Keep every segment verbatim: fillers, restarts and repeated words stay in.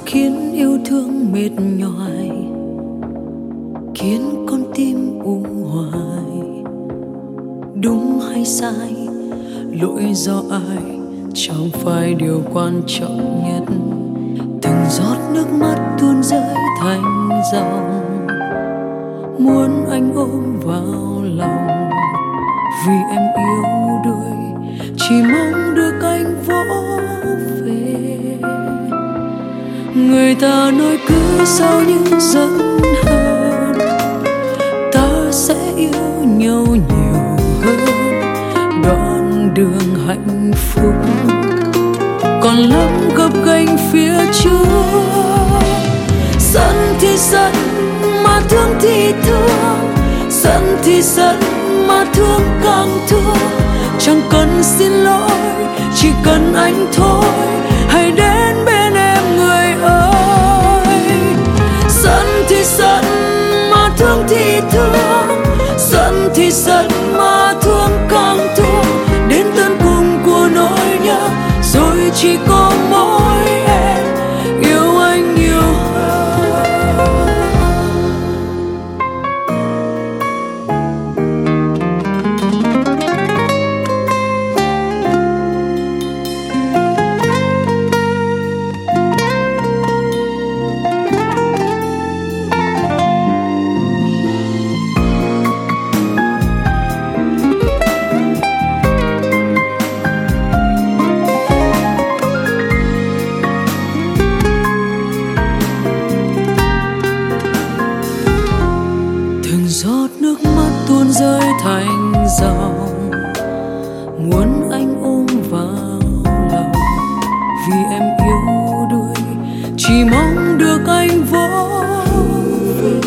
khiến yêu thương mệt nhoài, khiến con tim u hoài. Đúng hay sai, lỗi do ai chẳng phải điều quan trọng nhất. Từng giọt nước mắt tuôn rơi thành dòng, muốn anh ôm vào lòng. Vì em yếu đuối, chỉ mong được anh vỗ về. Người ta nói cứ sau những giận hờn, ta sẽ yêu nhau nhiều hơn. Đoạn đường hạnh phúc còn lắm gập ghềnh phía trước. Giận thì giận mà thương thì thương, giận thì giận mà thương càng thương. Chẳng cần xin lỗi, chỉ cần anh thôi. Hãy đến bên em người ơi. Giận thì giận mà thương thì thương, giận thì giận mà thương càng thương. Đến tận cùng của nỗi nhớ, rồi chỉ có mỗi em yêu anh nhiều hơn. Rơi thành dòng, muốn anh ôm vào lòng. Vì em yếu đuối, chỉ mong được anh vỗ về.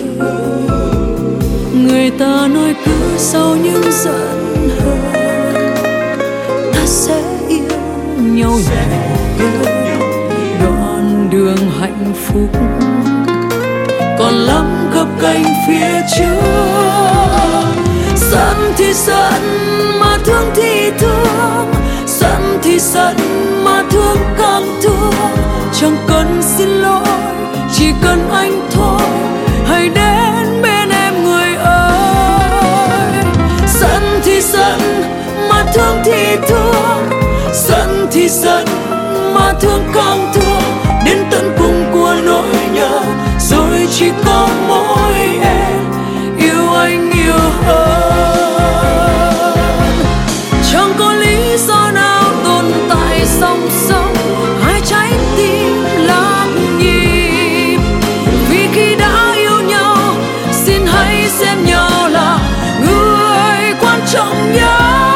Người ta nói cứ sau những giận hờn, ta sẽ yêu nhau nhiều hơn. Đoạn đường hạnh phúc còn lắm gập ghềnh phía trước. Giận thì giận mà thương thì thương, giận thì giận mà thương càng thương. Chẳng cần xin lỗi, chỉ cần anh thôi. Hãy đến bên em người ơi. Giận thì giận mà thương thì thương, giận thì giận mà thương càng thương. Đến tận cùng của nỗi nhớ, rồi chỉ có mỗi em yêu anh nhiều hơn. Chẳng có lý do nào tồn tại song song hai trái tim lạc nhịp. Vì khi đã yêu nhau, xin hãy xem nhau là người quan trọng nhất.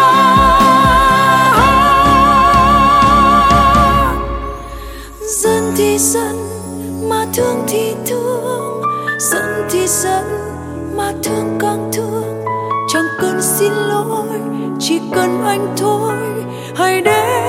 Giận thì giận mà thương thì thương, giận thì giận mà thương càng thương. Chẳng cần xin lỗi, chỉ cần anh thôi. Hãy đến